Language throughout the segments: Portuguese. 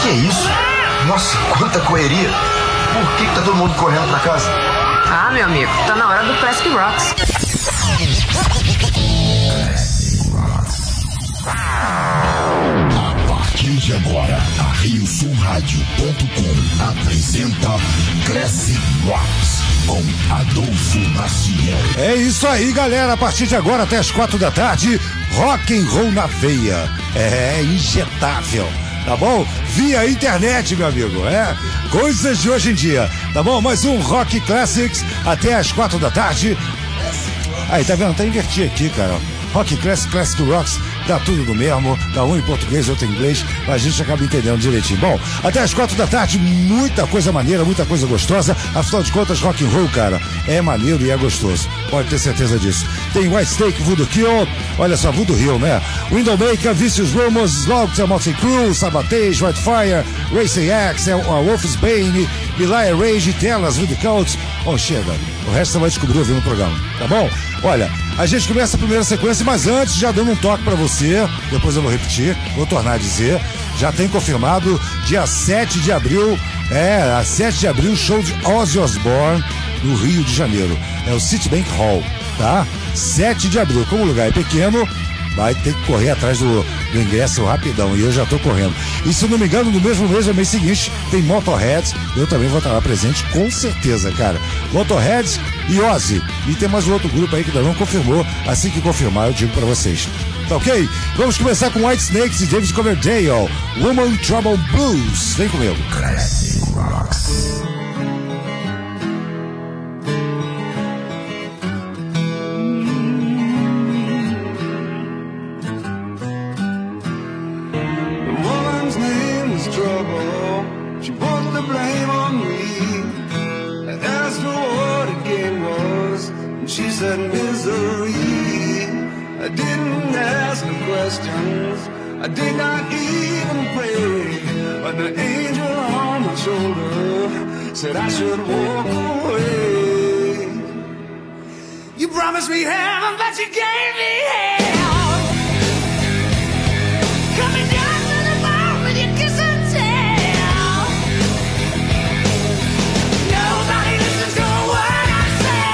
Que é isso? Nossa, quanta correria. Por que tá todo mundo correndo pra casa? Ah, meu amigo, tá na hora do Classic Rocks. A partir de agora, a RioSulRádio.com apresenta Classic Rocks com Adolfo Maciel. É isso aí, galera. A partir de agora até as 4 da tarde, rock and roll na veia. É injetável, tá bom? Via internet, meu amigo. Coisas de hoje em dia, tá bom? Mais um Rock Classics até as 4 da tarde. Aí, tá vendo? Tá invertido aqui, cara. Rock Classic, Classic Rocks, dá tudo do mesmo, dá um em português, outro em inglês, mas a gente acaba entendendo direitinho. Bom, até as 4 da tarde, muita coisa maneira, muita coisa gostosa, afinal de contas, rock and roll, cara, é maneiro e é gostoso, pode ter certeza disso. Tem Whitesnake, Voodoo Kill, olha só, Voodoo Hill, né? Windowmaker, Vicious Rumors, Slog, Motley Crue, Sabotage, Whitefire, Racing X, Wolf's Bane, Elijah Rage, Telas, Voodoo Cults. Bom, chega, o resto você vai descobrir ouvindo o programa, tá bom? Olha, a gente começa a primeira sequência, mas antes, já dando um toque pra você, depois eu vou repetir, vou tornar a dizer, já tem confirmado, dia 7 de abril, a 7 de abril, show de Ozzy Osbourne no Rio de Janeiro. É o Citibank Hall, tá? 7 de abril, como o lugar é pequeno, vai ter que correr atrás do ingresso rapidão, e eu já tô correndo. E se eu não me engano, no mesmo mês, no mês seguinte, tem Motorhead, eu também vou estar lá presente, com certeza, cara. Motorhead e Ozzy. E tem mais um outro grupo aí que ainda não confirmou, assim que confirmar eu digo pra vocês. Tá ok? Vamos começar com Whitesnake e David Coverdale, Woman Trouble Blues. Vem comigo. Classic Rocks. She said misery. I didn't ask no questions, I did not even pray, but the angel on my shoulder said I should walk away. You promised me heaven, but you gave me hell. Coming down to the bone with your kiss and tell. Nobody listens to a word I say.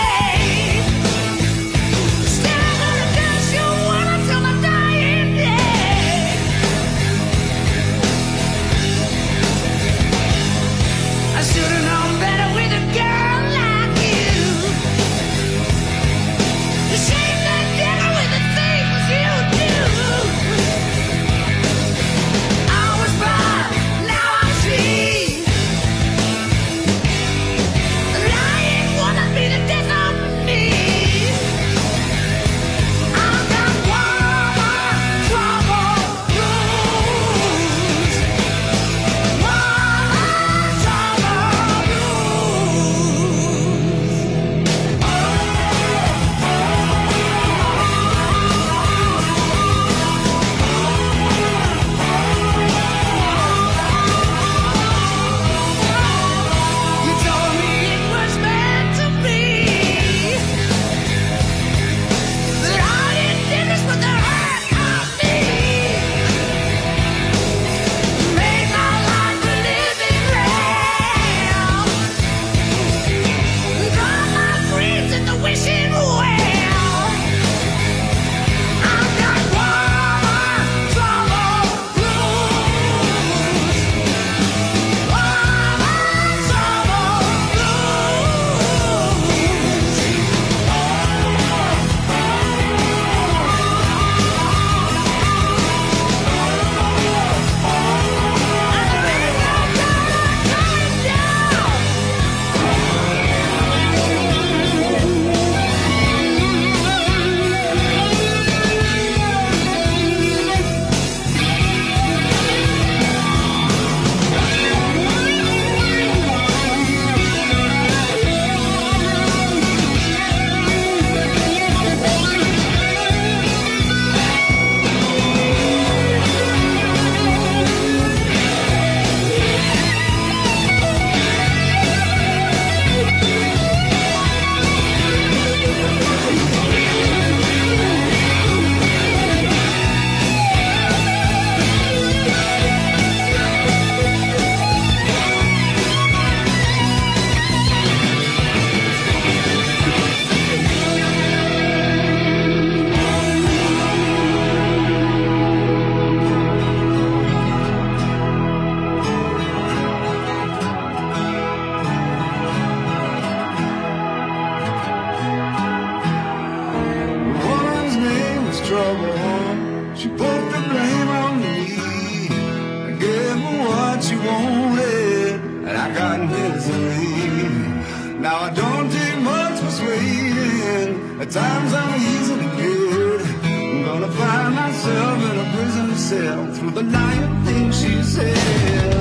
trouble. She put the blame on me. I gave her what she wanted, and I got misery. Now I don't take much persuading. At times I'm easily led. I'm gonna find myself in a prison cell through the lying things she said.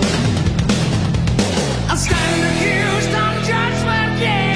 I stand accused on Judgment Day.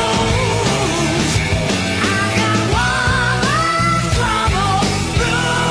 Trouble,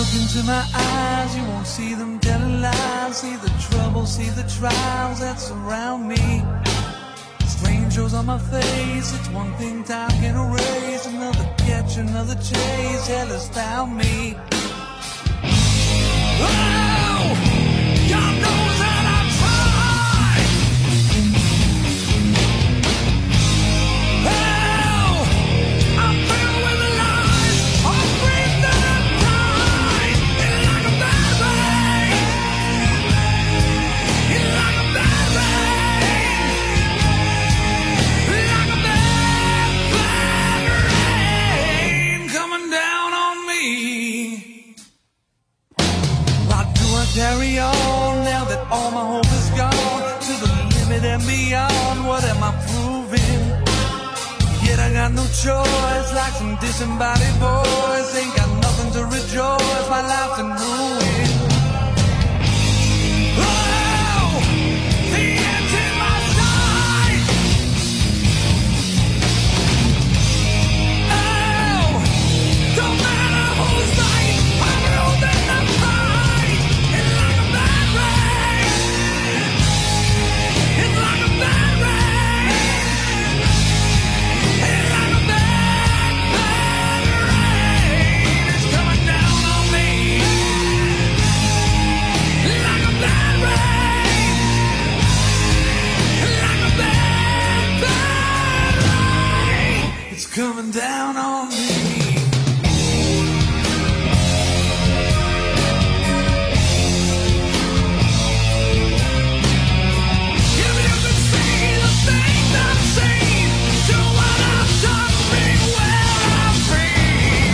into my eyes, you won't see them telling lies. See the trouble, see the trials that surround me. Strangers on my face, it's one thing time can erase. Another catch, another chase, hell has found me. Oh, God knows that I've tried. Oh, I'm filled with lies, all breathed and died. It's like a bad rain. It's like a bad rain. Like a bad, bad rain coming down on me. Why do I carry on now that all my hope is gone? To the limit and beyond, what am I proving? Yet I got no choice, like some disembodied voice. Ain't got nothing to rejoice, my life's in ruin. Oh, the end's in my sight. Oh, don't matter who's right, I'm losing the fight. It's like a bad rain. It's like a bad rain. It's like a bad, bad rain. It's coming down on me. Like a bad rain. Like a bad, bad rain. It's coming down on me. If you could see the things I've seen, do what I've done, be where I've been.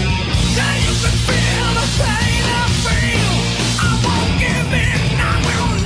Yeah, you could feel the pain I feel. I won't give in, I will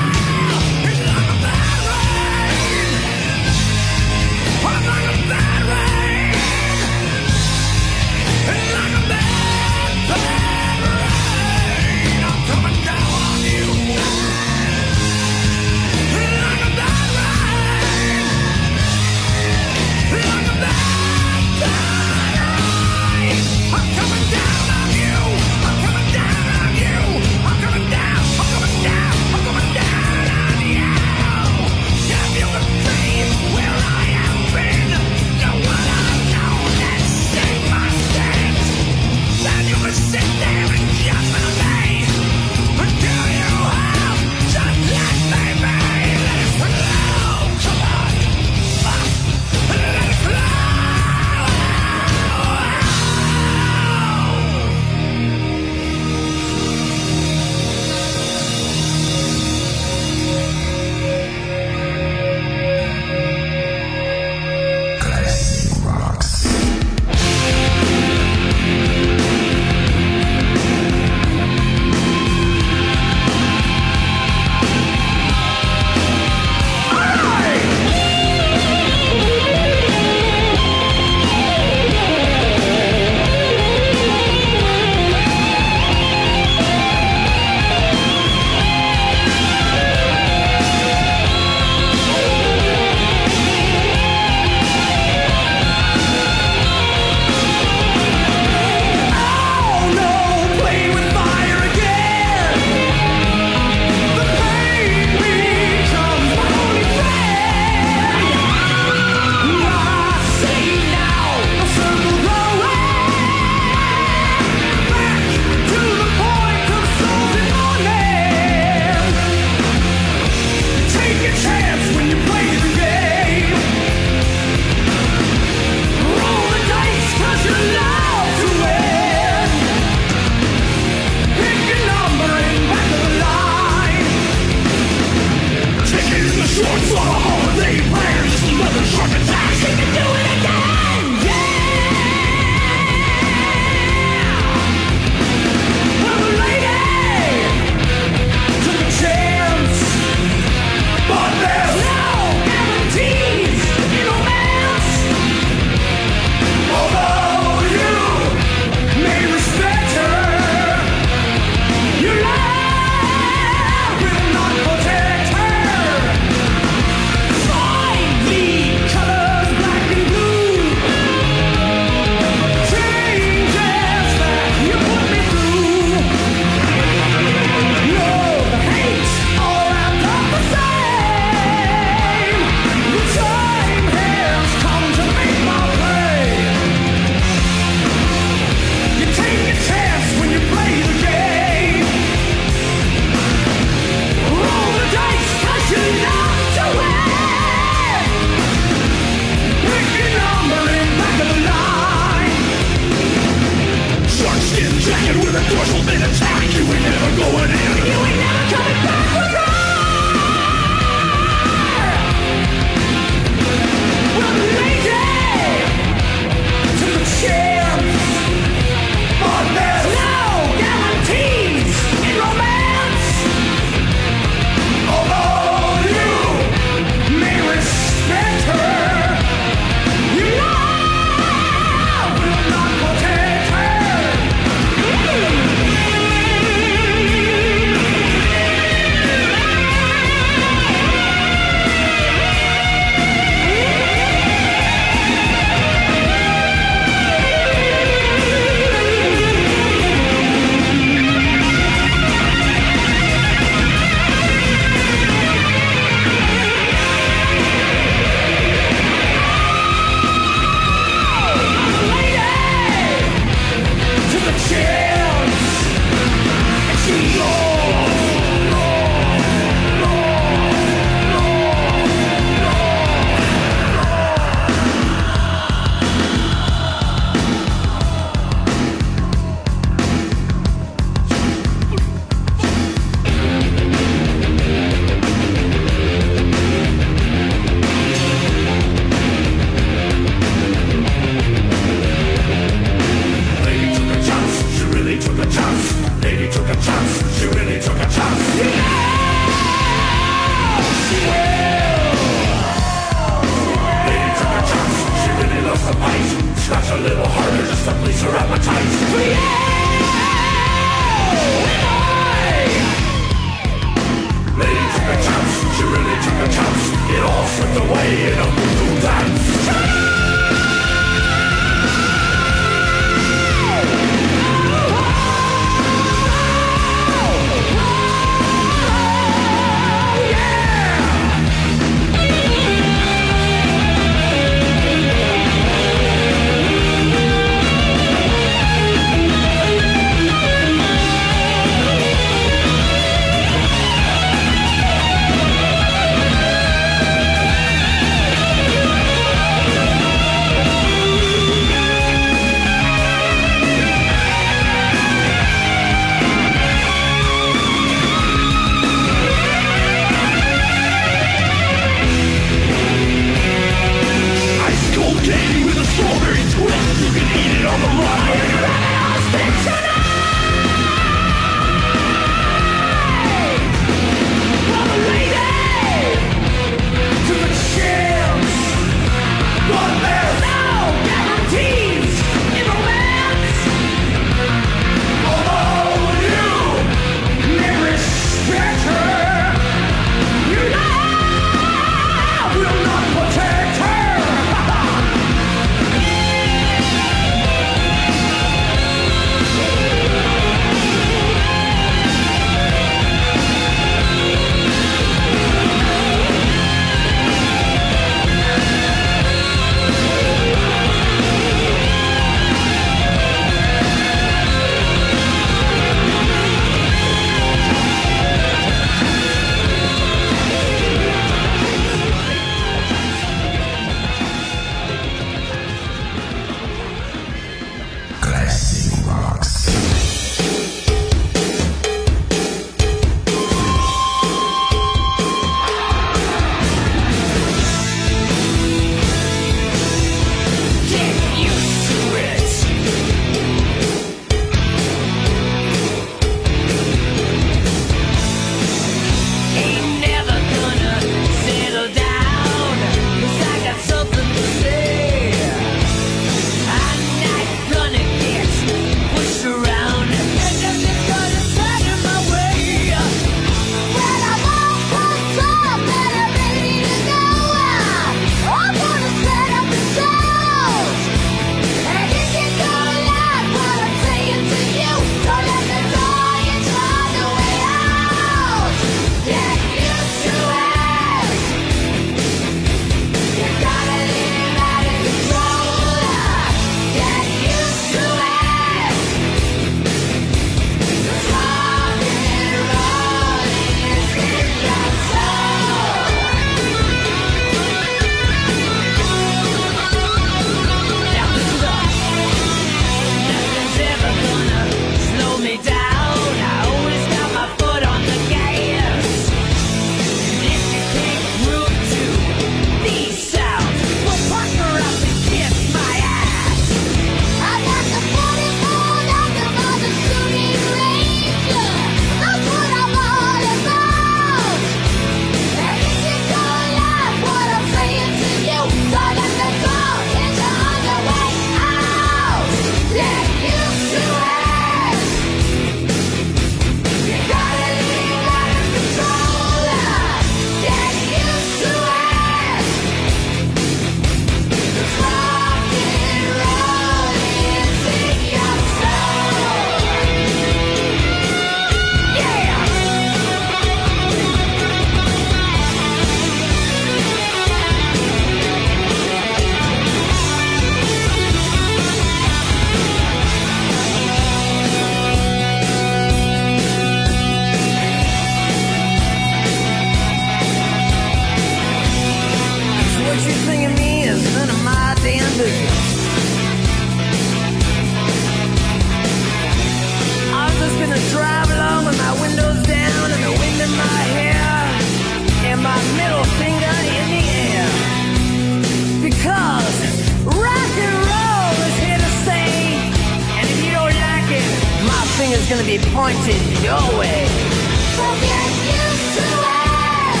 pointed your way. So get used to it.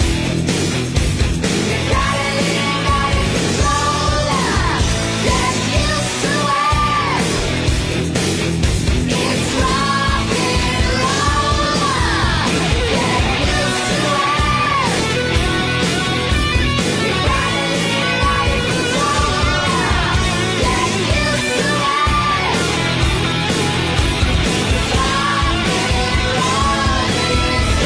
You gotta live it slowly. Get used to it. It's rock and roll. Get used to it. You gotta live it slowly. Get used to it. It's rock and roll.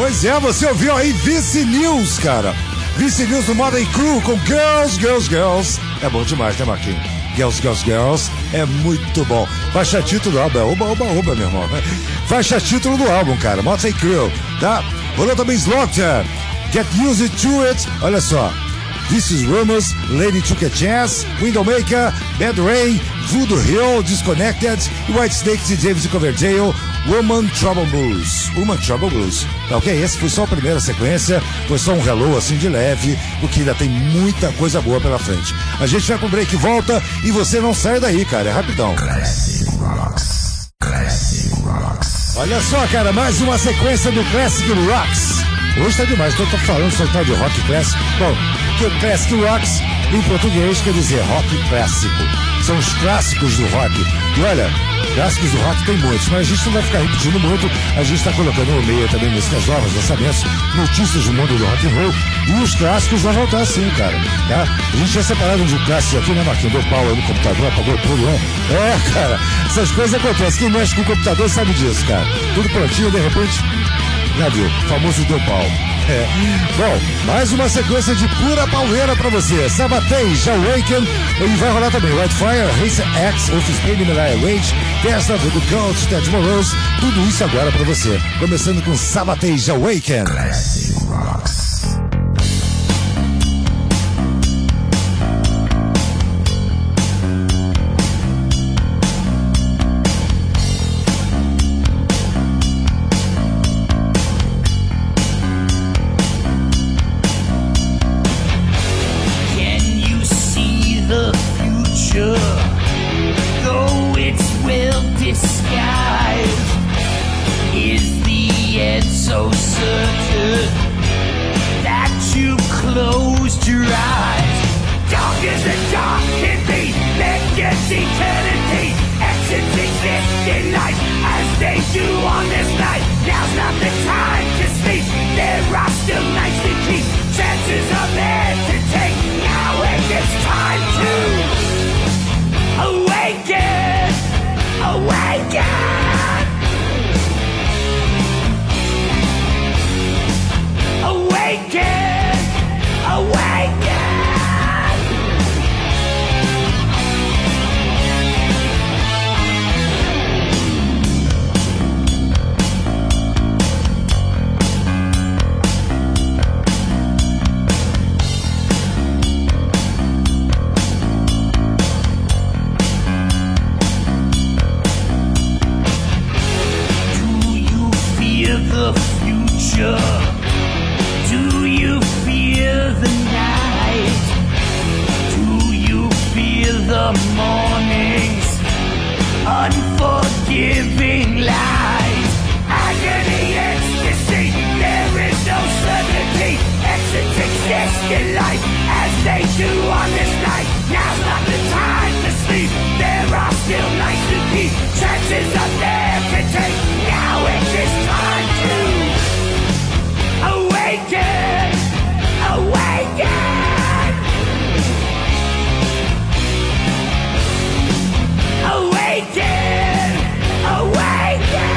Pois é, você ouviu aí Vice News, cara. Vice News do Modern Crew com Girls, Girls, Girls. É bom demais, né, Marquinhos? Girls, Girls, Girls é muito bom. Faixa título do álbum, oba, oba, oba, meu irmão. Faixa título do álbum, cara, Motley Crue, tá? Rolou também Slaughter, Get Used to It, olha só. This is Rumors, Lady Took a Chance, Windowmaker, Bad Rain, Voodoo Hill, Disconnected, White Snake de David Coverdale, Woman Trouble Blues. Woman Trouble Blues. Tá ok? Esse foi só a primeira sequência, foi só um hello assim de leve, porque ainda tem muita coisa boa pela frente. A gente vai pro break e volta e você não sai daí, cara, é rapidão. Classic Rocks. Classic Rocks. Olha só, cara, mais uma sequência do Classic Rocks. Hoje tá demais, tô falando só tal de rock clássico. Bom, que o Classic Rocks em português quer dizer rock clássico. São os clássicos do rock. E olha, clássicos do rock tem muitos, mas a gente não vai ficar repetindo muito. A gente tá colocando no meio também músicas novas, lançamentos, notícias do mundo do rock and roll. E os clássicos vão voltar sim, cara. Tá? A gente tinha separado de clássicos aqui, né, Marquinhos? Deu pau aí no computador, apagou tudo, né? É, cara, essas coisas acontecem. Quem mexe com o computador sabe disso, cara. Tudo prontinho, de repente, já viu, o famoso deu pau. É. Bom, mais uma sequência de pura pauleira pra você. Sabatage, Awaken, e vai rolar também Whitefire, Race X, Offspring, Mariah Rage, Testa, The Good Cult, Ted Morose, tudo isso agora pra você. Começando com Sabatage, Awaken. Classic Rocks. Though it's well disguised, is the end so certain that you closed your eyes? Dark as the dark can be, that gets eternity. Exits exist in life as they do on this night. Now's not the time to sleep, there are still nights to keep. Chances are there to take, now it's time to awaken, awaken, awaken, awaken. The future? Do you fear the night? Do you fear the mornings? Unforgiving light, agony, ecstasy, there is no certainty. Exits exist in life as they do on this night. Now's not the time to sleep, there are still nights to keep. Chances are there to take, now it is time to awaken, awaken, awaken, awaken.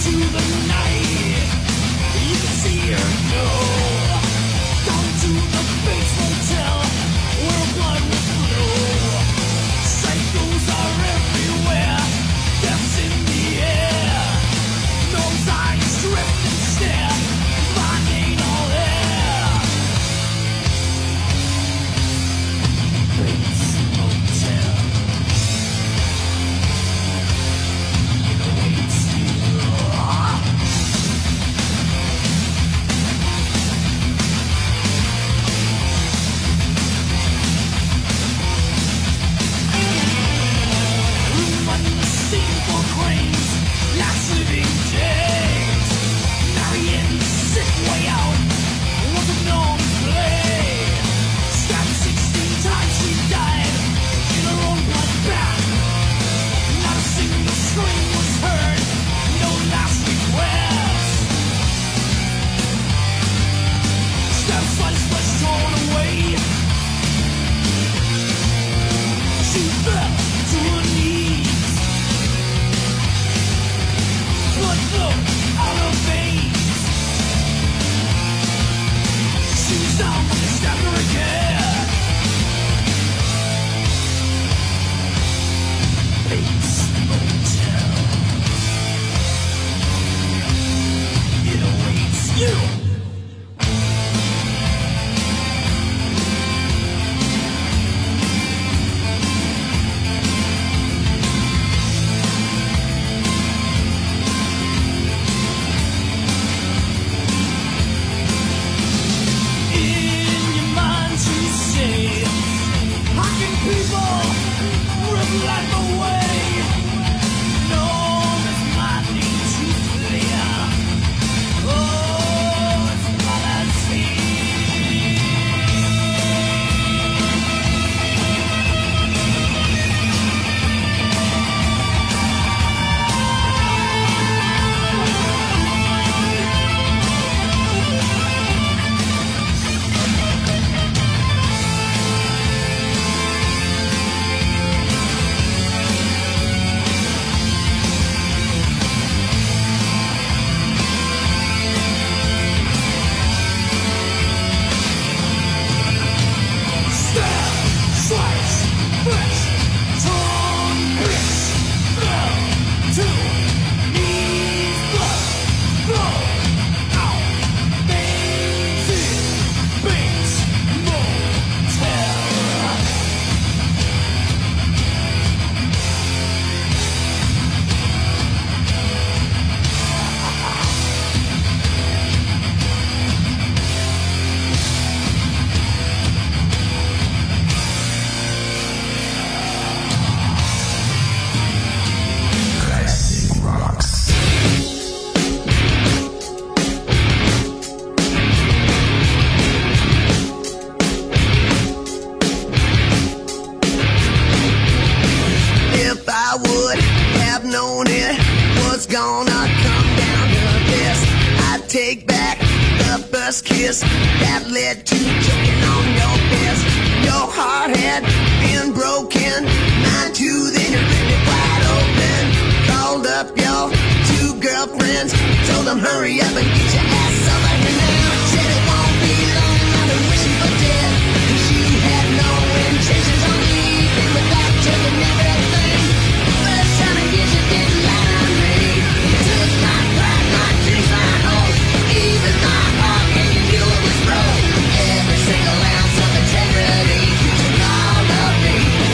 take back the first kiss that led to choking on your piss. Your heart had been broken, mine too, then you ripped it wide open. Called up your two girlfriends, told them hurry up and get your ass over here now. Said it won't be long, I've been wishing for death, 'cause you had no intentions on leaving without taking everything. First time I guess you didn't lie on me. You took my pride, my dreams, my hopes, even my heart, and you knew it was broke. Every single ounce of integrity, you took all of me,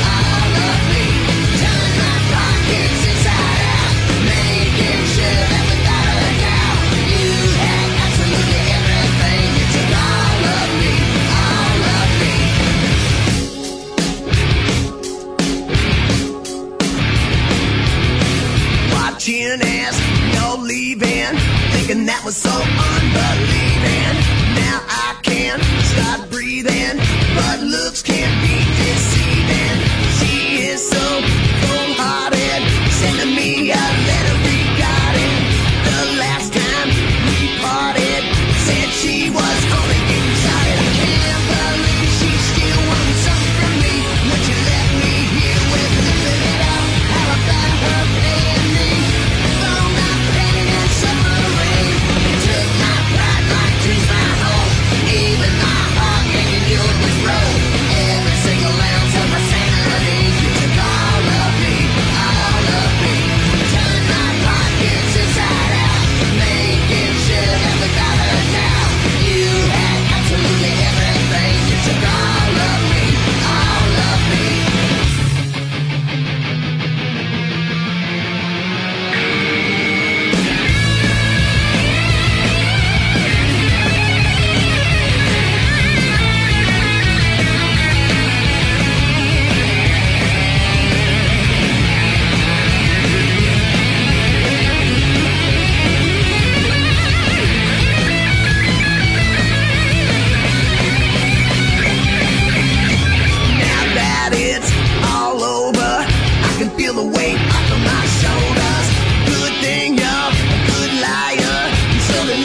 turning my pockets inside out, making sure that without a doubt, you had absolutely everything. You took all of me, watching as you're leaving, thinking that was so unbelieving. Now I can start breathing, but looks can't be deceiving. She is so cold-hearted, sending me a letter regarding the last time we parted. Said she was only getting started. I can't believe she still wants something from me. Would you let me hear with living it up? How about her paying me? Phone up, paying and so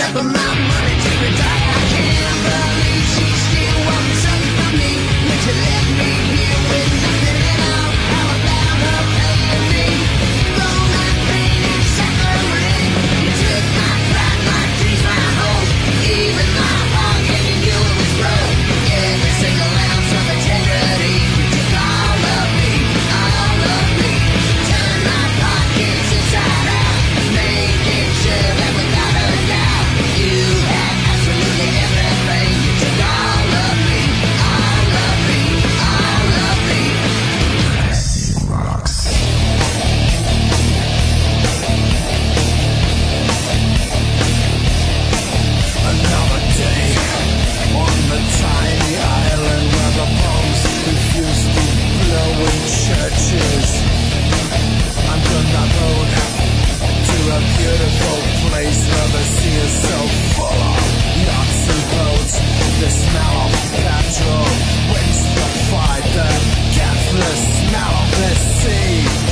but my money to retire. I can't believe she still wants something from me when she left me here with nothing at all. How about her paying me for my pain and suffering? You took my pride, my dreams, my hope, even my heart, and you knew it was broke. Every single ounce of integrity, you took all of me, all of me. Turned my pockets inside out, making sure that without a doubt you had absolutely everything. You took all of me, all of me, all of me. Classic rocks. Another day on the tiny island where the bombs refuse to blow in churches. I'm on the road to a beautiful place where the sea is so full of yachts and boats. The smell of petrol wins the fight, the gaseous smell of the sea.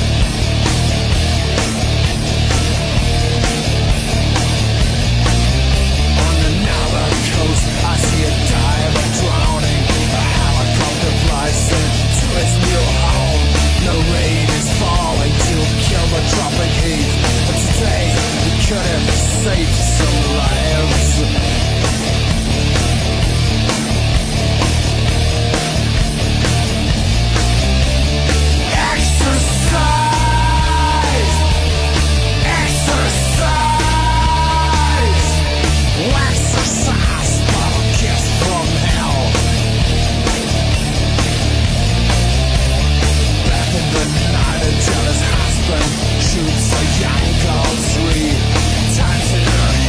On another coast, I see a diver drowning. A helicopter flies into its new home. No rain is falling to kill the tropic heat. But today, we could have saved some lives. Exercise! Exercise! Exercise, bottle kiss from hell. Back in the night, a jealous husband shoots a young girl 3 times in her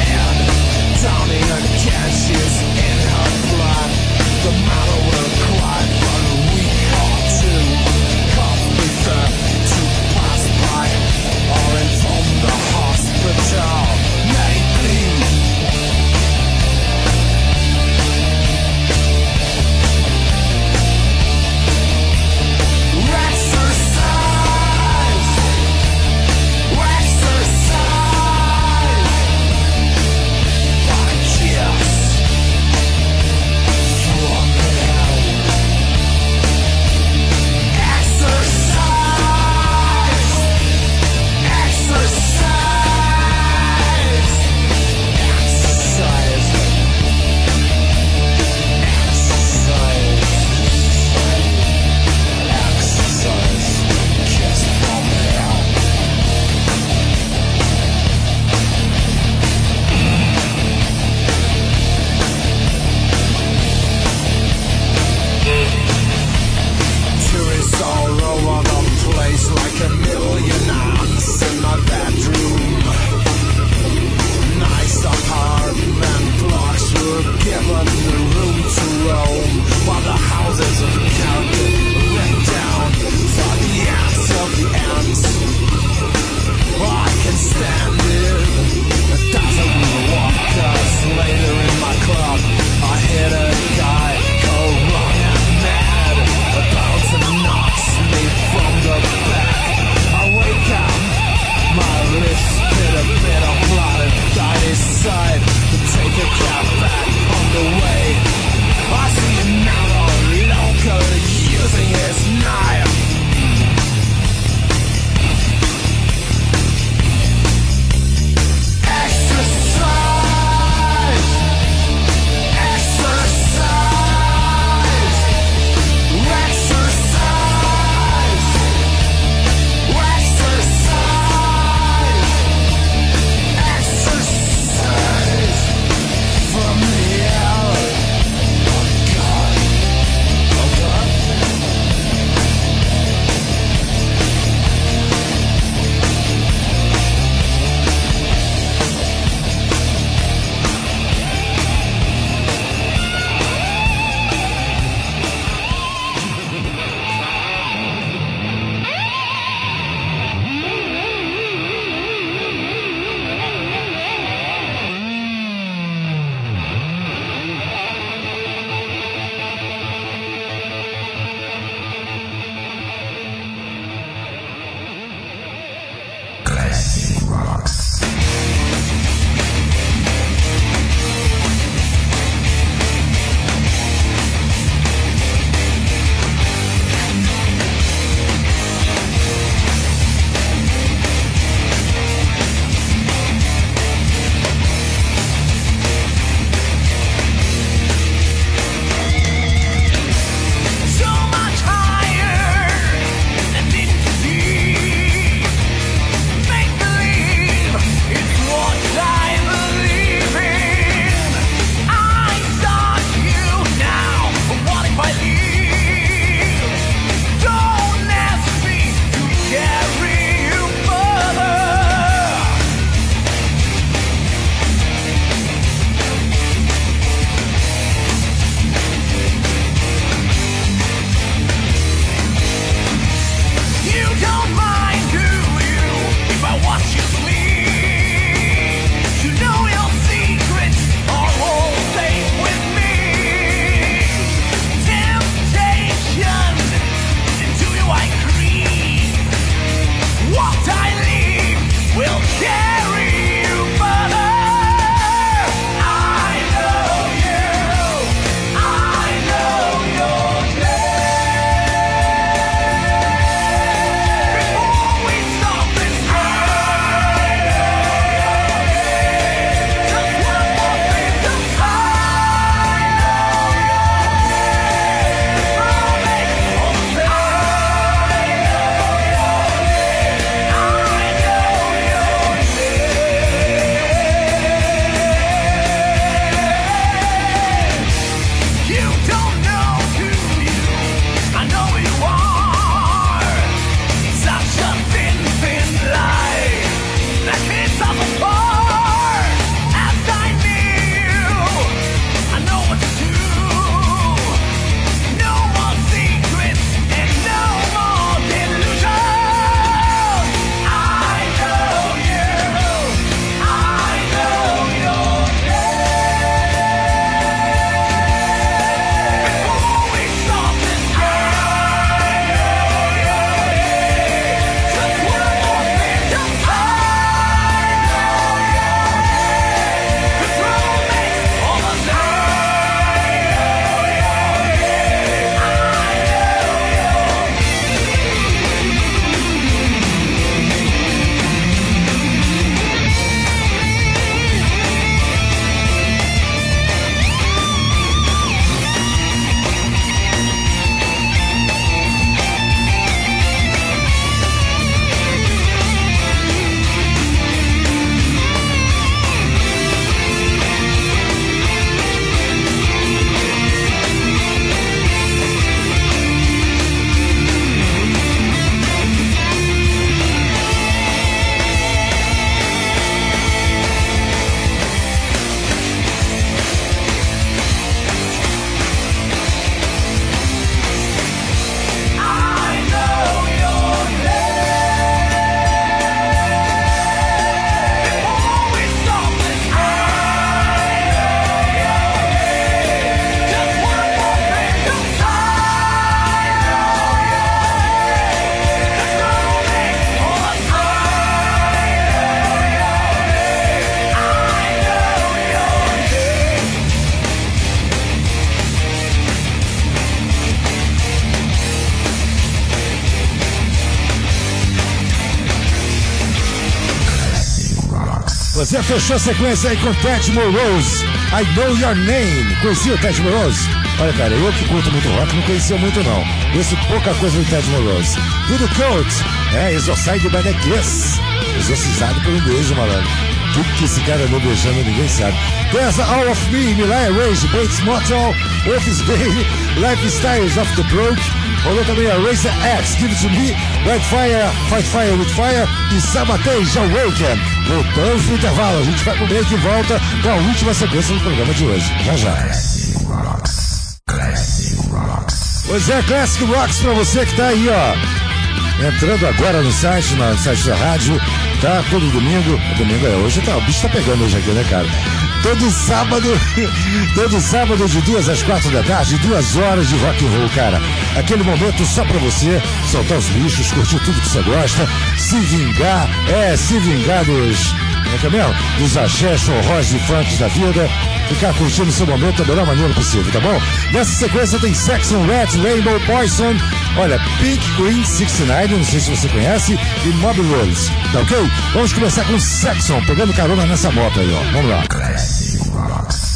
Você fechou a sequência aí com Ted Morose, I Know Your Name. Conhecia o Ted Morose? Olha, cara, eu que curto muito rock, não conhecia muito não. Conheço pouca coisa do Ted Morose. Tudo Coat, Exorcised by the Kiss. Exorcizado por um beijo, malandro. Tudo que esse cara andou beijando, ninguém sabe. There's All of Me, Mariah Rage, Bates Motel, Office Baby, Lifestyles of the Broke. Rolou também a Racer X, Give It To Me, White Fire, Fight Fire with Fire e Sabotage Awaken. Voltamos pro intervalo, a gente vai pro break e volta com a última sequência do programa de hoje. Já já. Classic Rocks. Classic Rocks. Pois é, Classic Rocks pra você que tá aí, ó. Entrando agora no site da rádio, tá? Todo domingo. Domingo é hoje, tá? O bicho tá pegando hoje aqui, né, cara? Todo sábado de 2 às 4 da tarde, 2 horas de rock and roll, cara. Aquele momento só pra você soltar os bichos, curtir tudo que você gosta, se vingar dos... Como é que é mesmo? Dos axés, forrós e funks da vida. Ficar curtindo o seu momento da melhor maneira possível, tá bom? Nessa sequência tem Saxon Rats, Rainbow Poison, olha, Pink Green 69, não sei se você conhece, e Mob Rolls, tá ok? Vamos começar com Saxon, pegando carona nessa moto aí, ó. Vamos lá. Classic Rocks.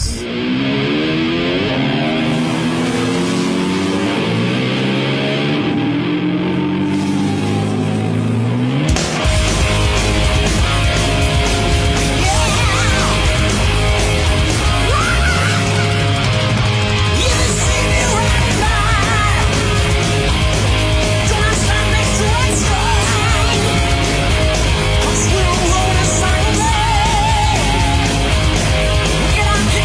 Get on,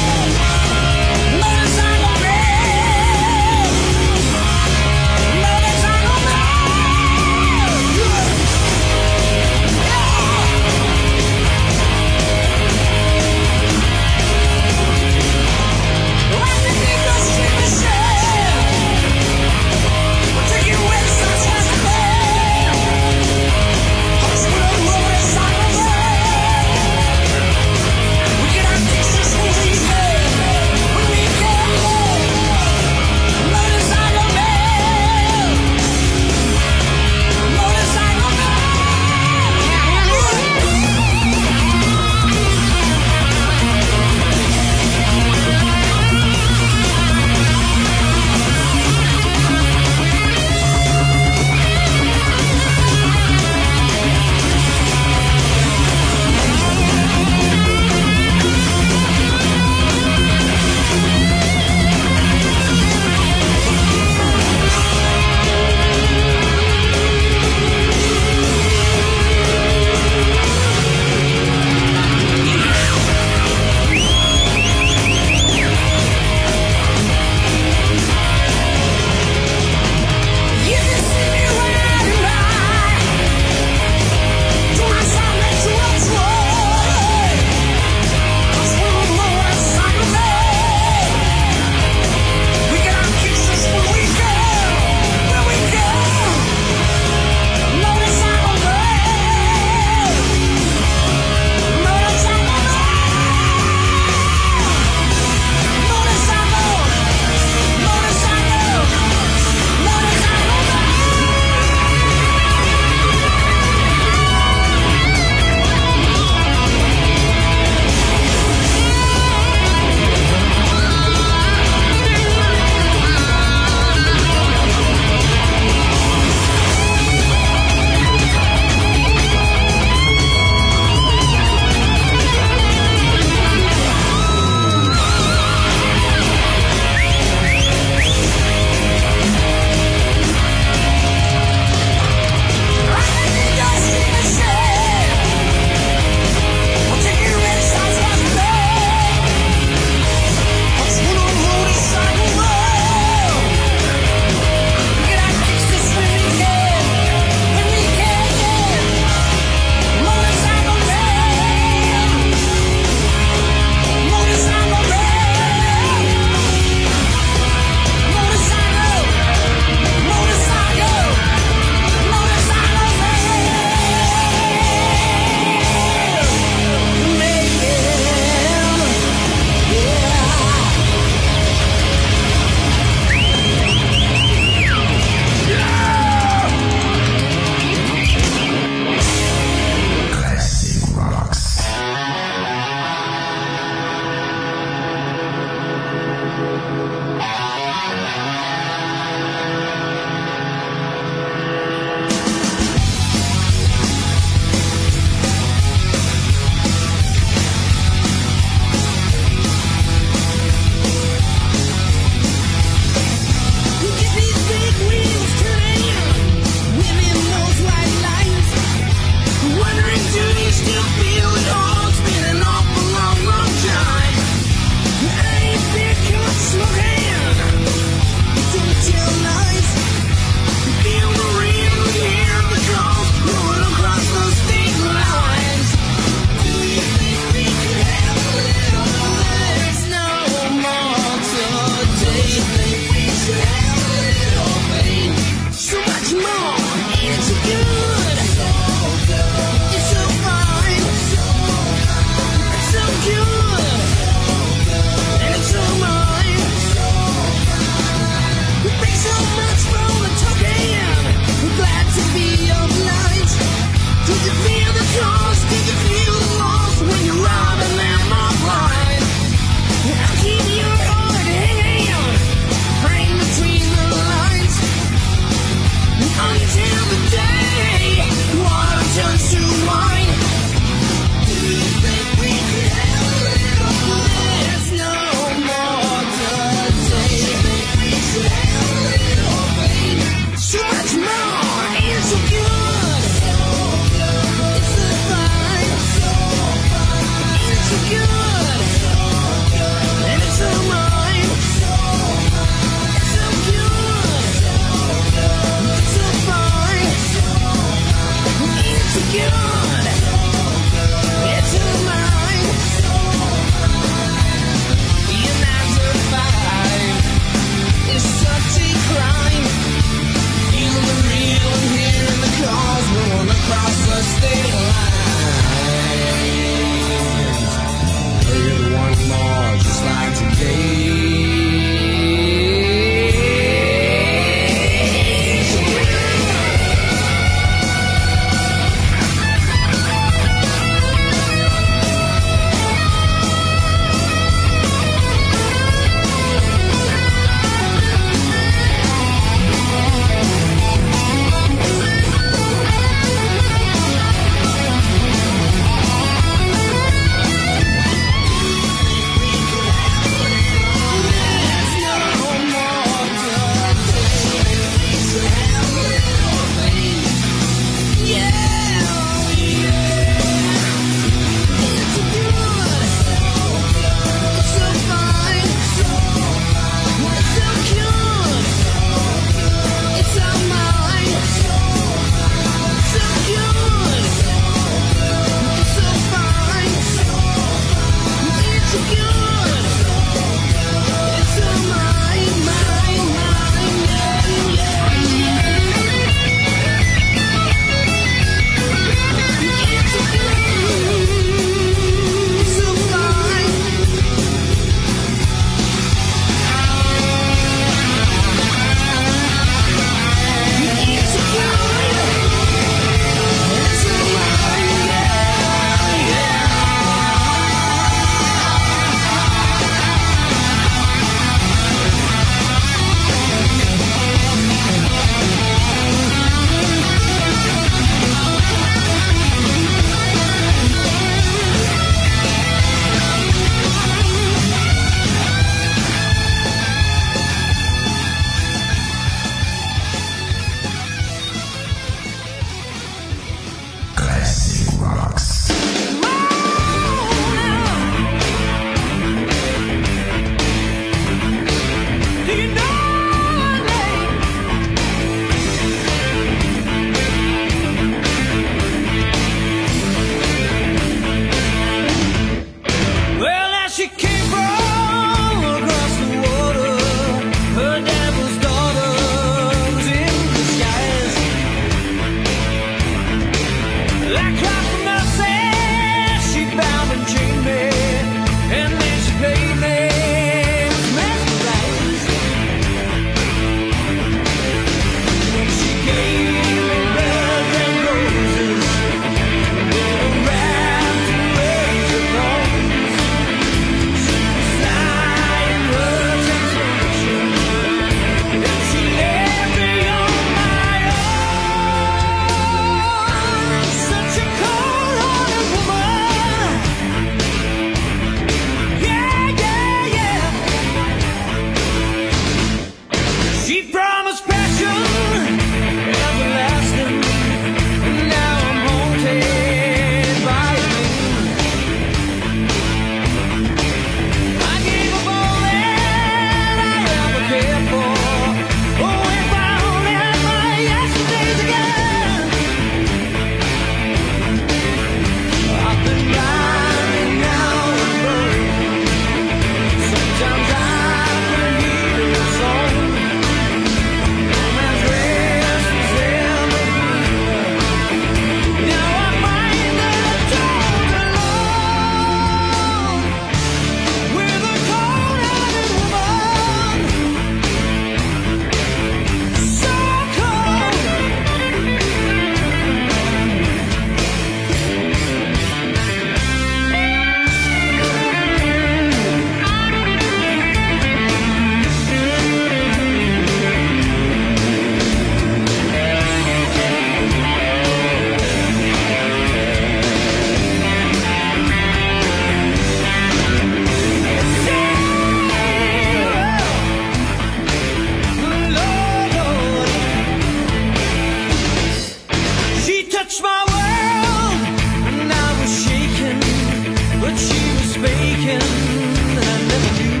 touched my world, and I was shaking, but she was faking, and I never knew.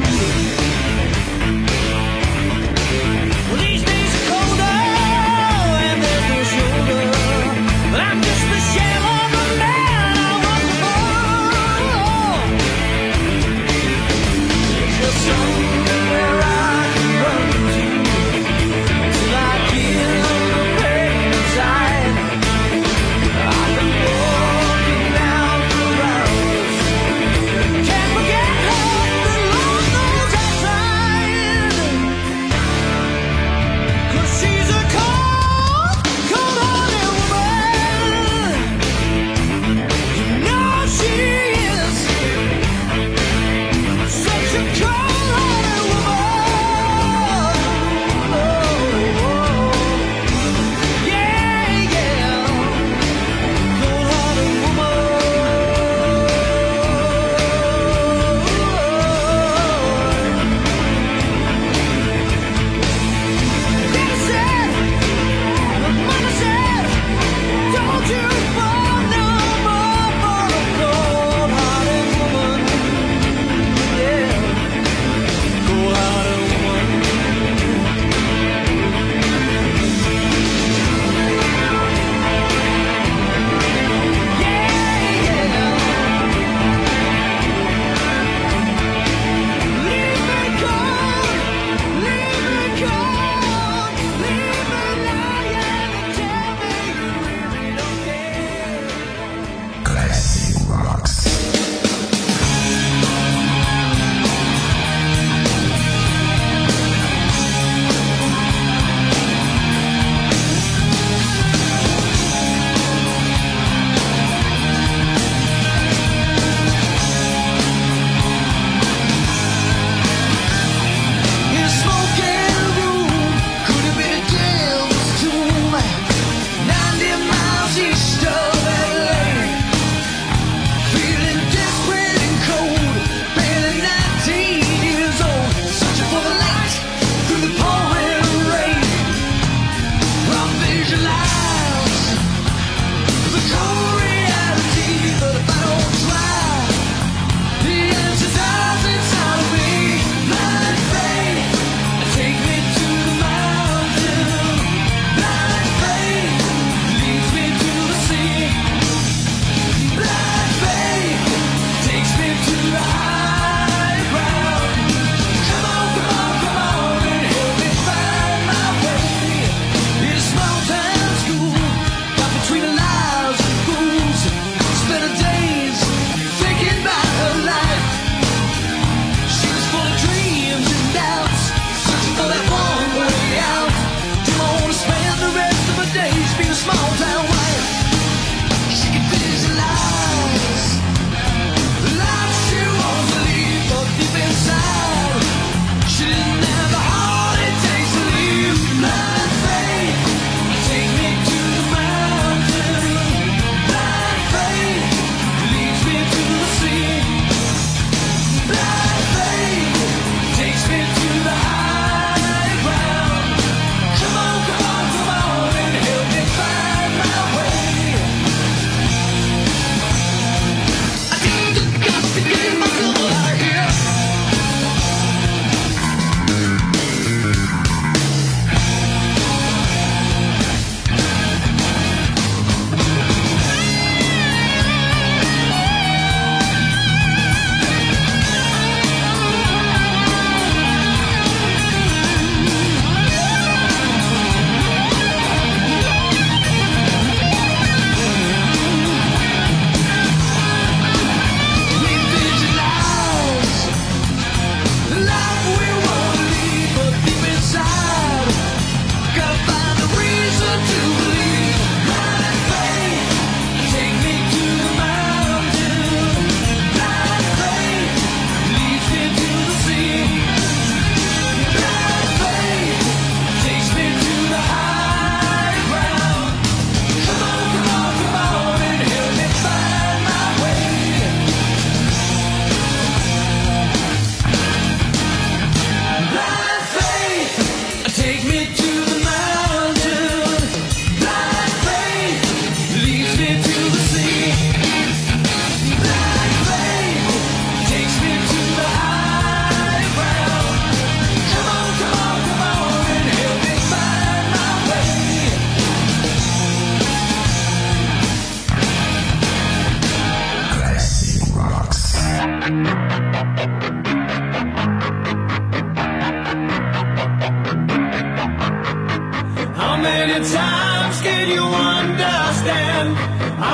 Well, these days are colder, and there's no shoulder, but I'm just the shell of a man I was before. There's somewhere I can run to till I kill the pain inside. I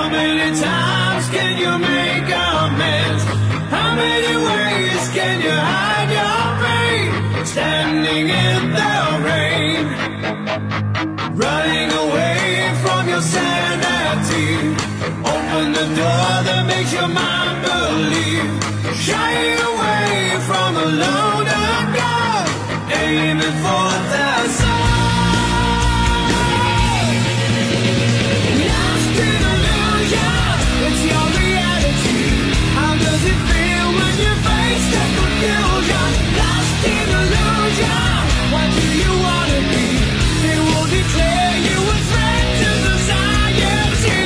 How many times can you make amends? How many ways can you hide your pain? Standing in the rain, running away from your sanity. Open the door that makes your mind believe. Shying away from a loaded gun, aiming for the sun. Lost in illusion, it's your reality. How does it feel when you face the confusion? Lost in illusion, what do you wanna be? They will declare you a threat to society.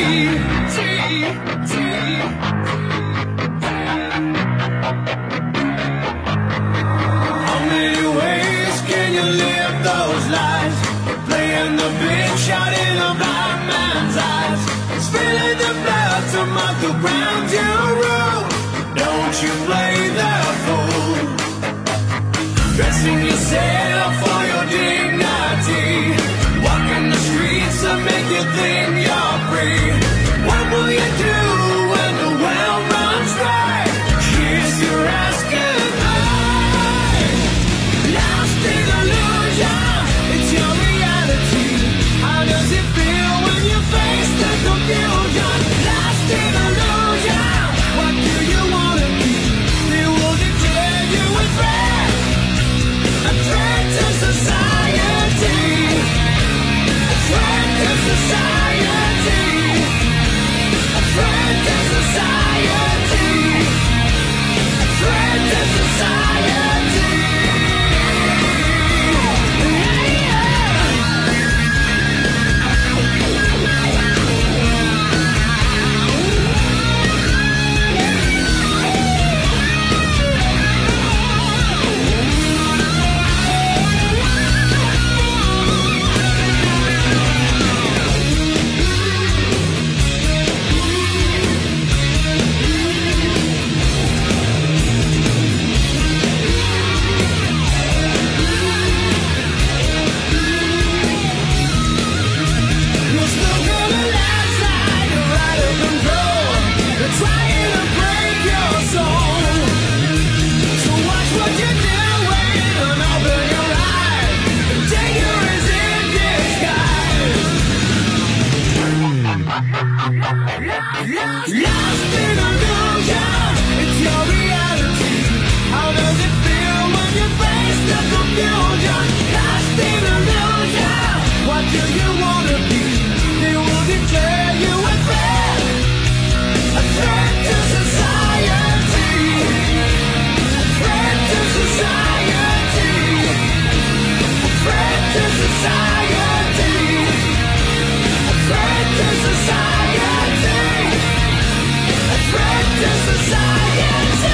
How many ways can you live those lives? Playing the big shot in a blind man's eyes, spilling the blood to mark the ground you rule. Don't you play the fool, dressing yourself for your dignity, walking the streets that make you think you're free. What will you do when the well runs dry? Kiss your ass goodbye. Lost in illusion, it's your reality. How does it feel when you face the confusion? Lost in illusion, what do you wanna be? They will declare you a threat to society. A threat to society. A threat to society. A threat to society. You're still coming outside, you're out of control. They're trying to break your soul. So watch what you're doing and open your eyes. The danger is in disguise. Lost in illusion, it's your reality. How does it feel when you face the confusion? Lost in illusion, what do you wanna be? They will declare you a threat to society. A threat to society. A threat to society. A threat to society. A threat to society.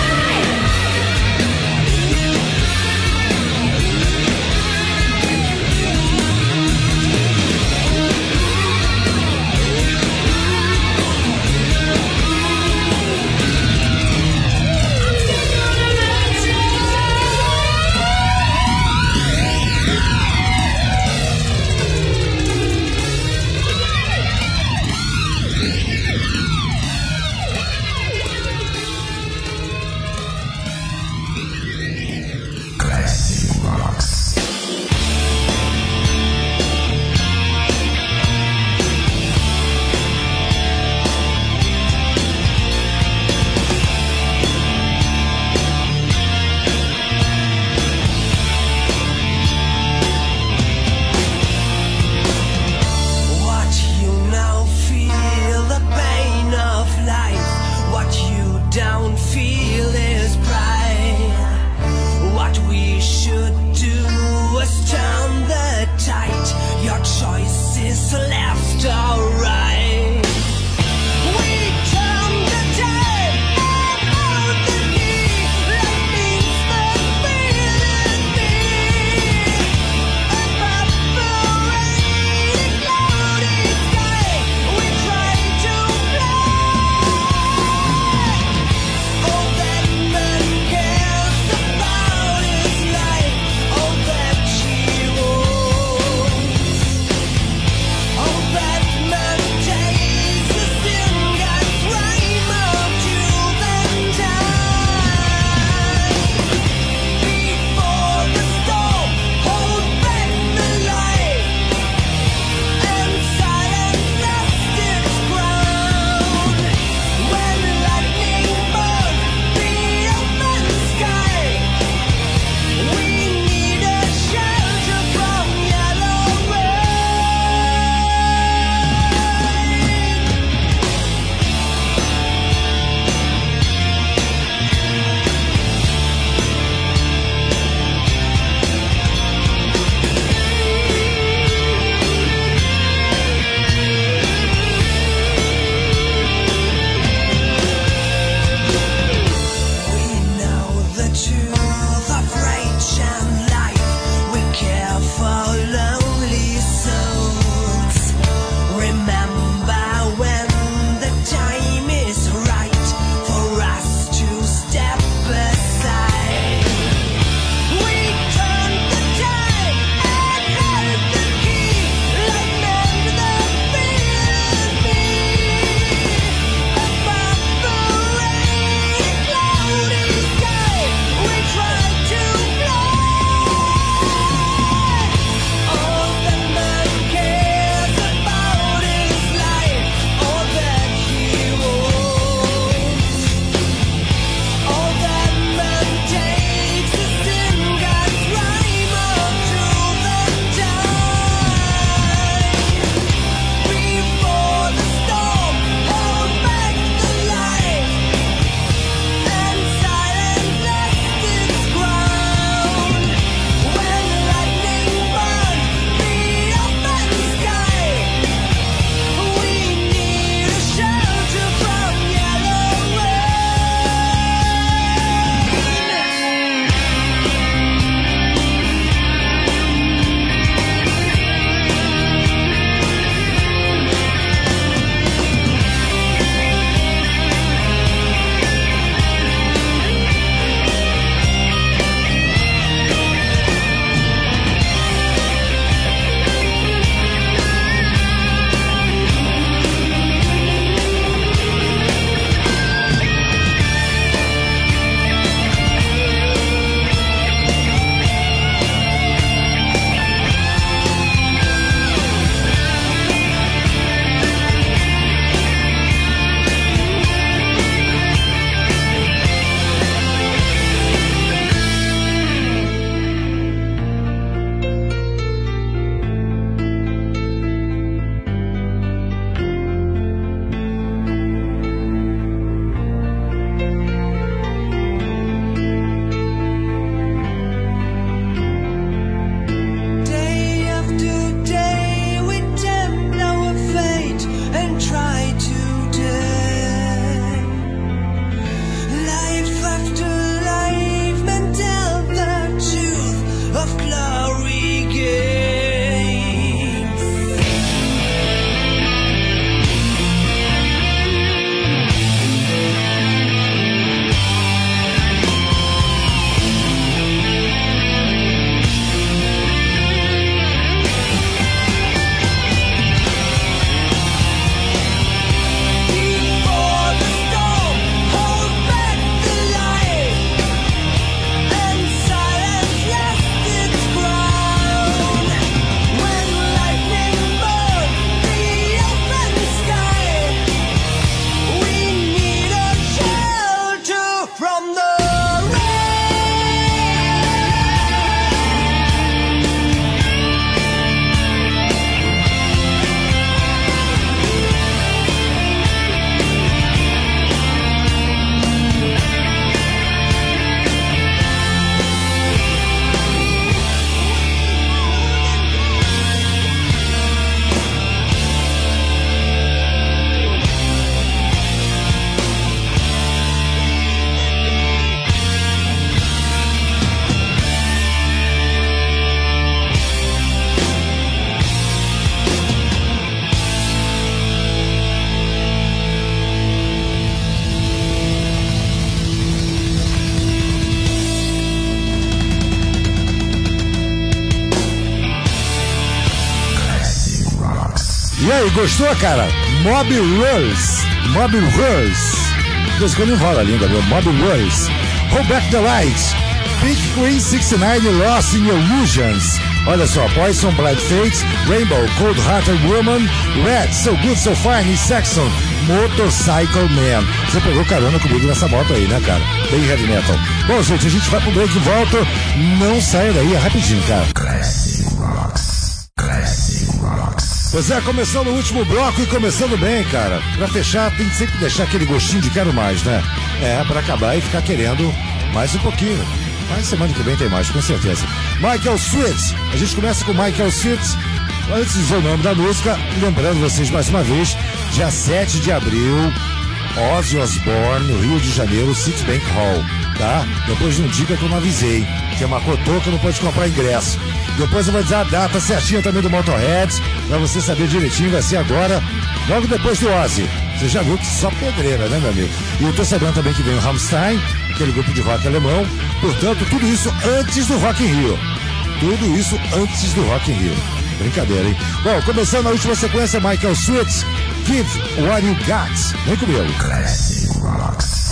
aí, gostou, cara? Mob Rules. Mob Rules. De vez em quando enrola a língua, meu. Mob Rules. Hold Back the Lights. Pink Queen 69 Lost in Illusions. Olha só, Poison, Blind Fates, Rainbow, Cold Hearted Woman, Red, So Good, So Fine e Saxon, Motorcycle Man. Você pegou carona comigo nessa moto aí, né, cara? Bem heavy metal. Bom, gente, a gente vai pro break e volta. Não saia daí, é rapidinho, cara. Classic Rocks. Classic Rocks. Pois é, começando o último bloco e começando bem, cara. Pra fechar, tem que sempre deixar aquele gostinho de quero mais, né? É, pra acabar e ficar querendo mais um pouquinho. Mas semana que vem tem mais, com certeza. Michael Sweet. A gente começa com Michael Sweet. Antes de dizer o nome da música, lembrando vocês mais uma vez, dia 7 de abril, Ozzy Osbourne, no Rio de Janeiro, Citibank Hall, tá? Depois não diga que eu não avisei. Quem marcou toca não pode comprar ingresso. Depois eu vou dizer a data certinha também do Motorhead, pra você saber direitinho, vai ser agora, logo depois do Ozzy. Você já viu que só pedreira, né, meu amigo? E eu tô sabendo também que vem o Rammstein, aquele grupo de rock alemão. Portanto, tudo isso antes do Rock in Rio. Tudo isso antes do Rock in Rio. Brincadeira, hein? Bom, começando a última sequência, Michael Sweet, Give What You Got. Vem comigo. Classic Rocks.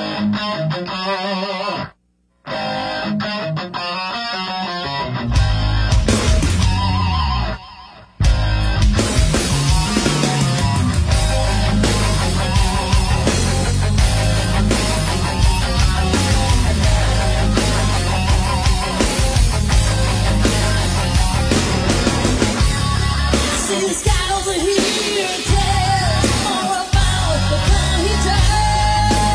See this guy over here, tell more about the kind he does.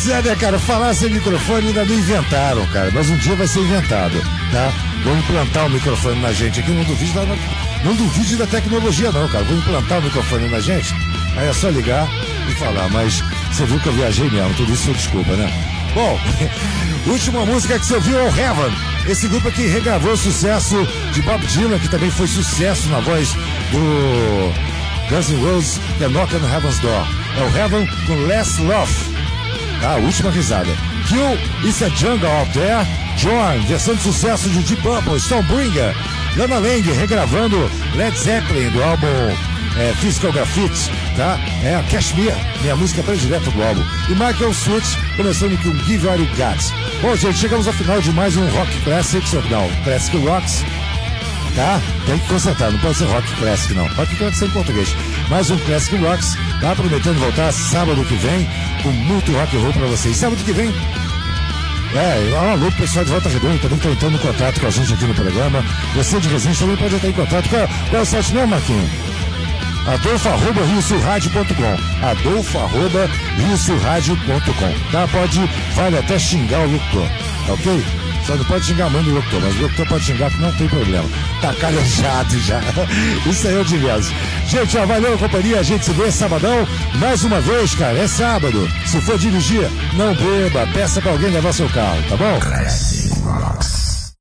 Pois é, né, cara? Falar sem microfone ainda não inventaram, cara. Mas um dia vai ser inventado, tá? Vou implantar o microfone na gente aqui. Não duvide da tecnologia, não, cara. Vou implantar o microfone na gente. Aí é só ligar e falar. Mas você viu que eu viajei mesmo. Tudo isso foi desculpa, né? Bom, última música que você ouviu é o Heaven. Esse grupo aqui regravou o sucesso de Bob Dylan, que também foi sucesso na voz do Guns N' Roses, que é Knock on Heaven's Door. É o Heaven com Less Love. Tá, última risada. Kill, It's a Jungle Out There. John, versão de sucesso de Deep Purple, Stormbringer. Lana Lang regravando Led Zeppelin do álbum Physical Graffiti, tá? É a Kashmir, minha música predileta do álbum. E Michael Sweet, começando com Give All You Got. Bom, gente, chegamos ao final de mais um Rock Classics, não, Classic Rocks, tá? Tem que concentrar, não pode ser Rock Classic, não. Rock Classic é em português. Mais um Classic Rocks, tá? Prometendo voltar sábado que vem com muito rock and roll pra vocês. Sábado que vem, alô, pessoal de Volta Redonda também está entrando em contato com a gente aqui no programa. Você de Resende também pode entrar em contato. Qual é o site mesmo, Marquinhos? Adolfo@riosulradio.com. Adolfo@riosulradio.com. Tá? Vale até xingar o locutor, tá ok? Só não pode xingar a mãe do locutor, mas o locutor pode xingar que não tem problema. Tá calejado já. Isso aí é o diverso. Gente, valeu a companhia, a gente se vê sabadão. Mais uma vez, cara, é sábado. Se for dirigir, não beba, peça pra alguém levar seu carro, tá bom? Classic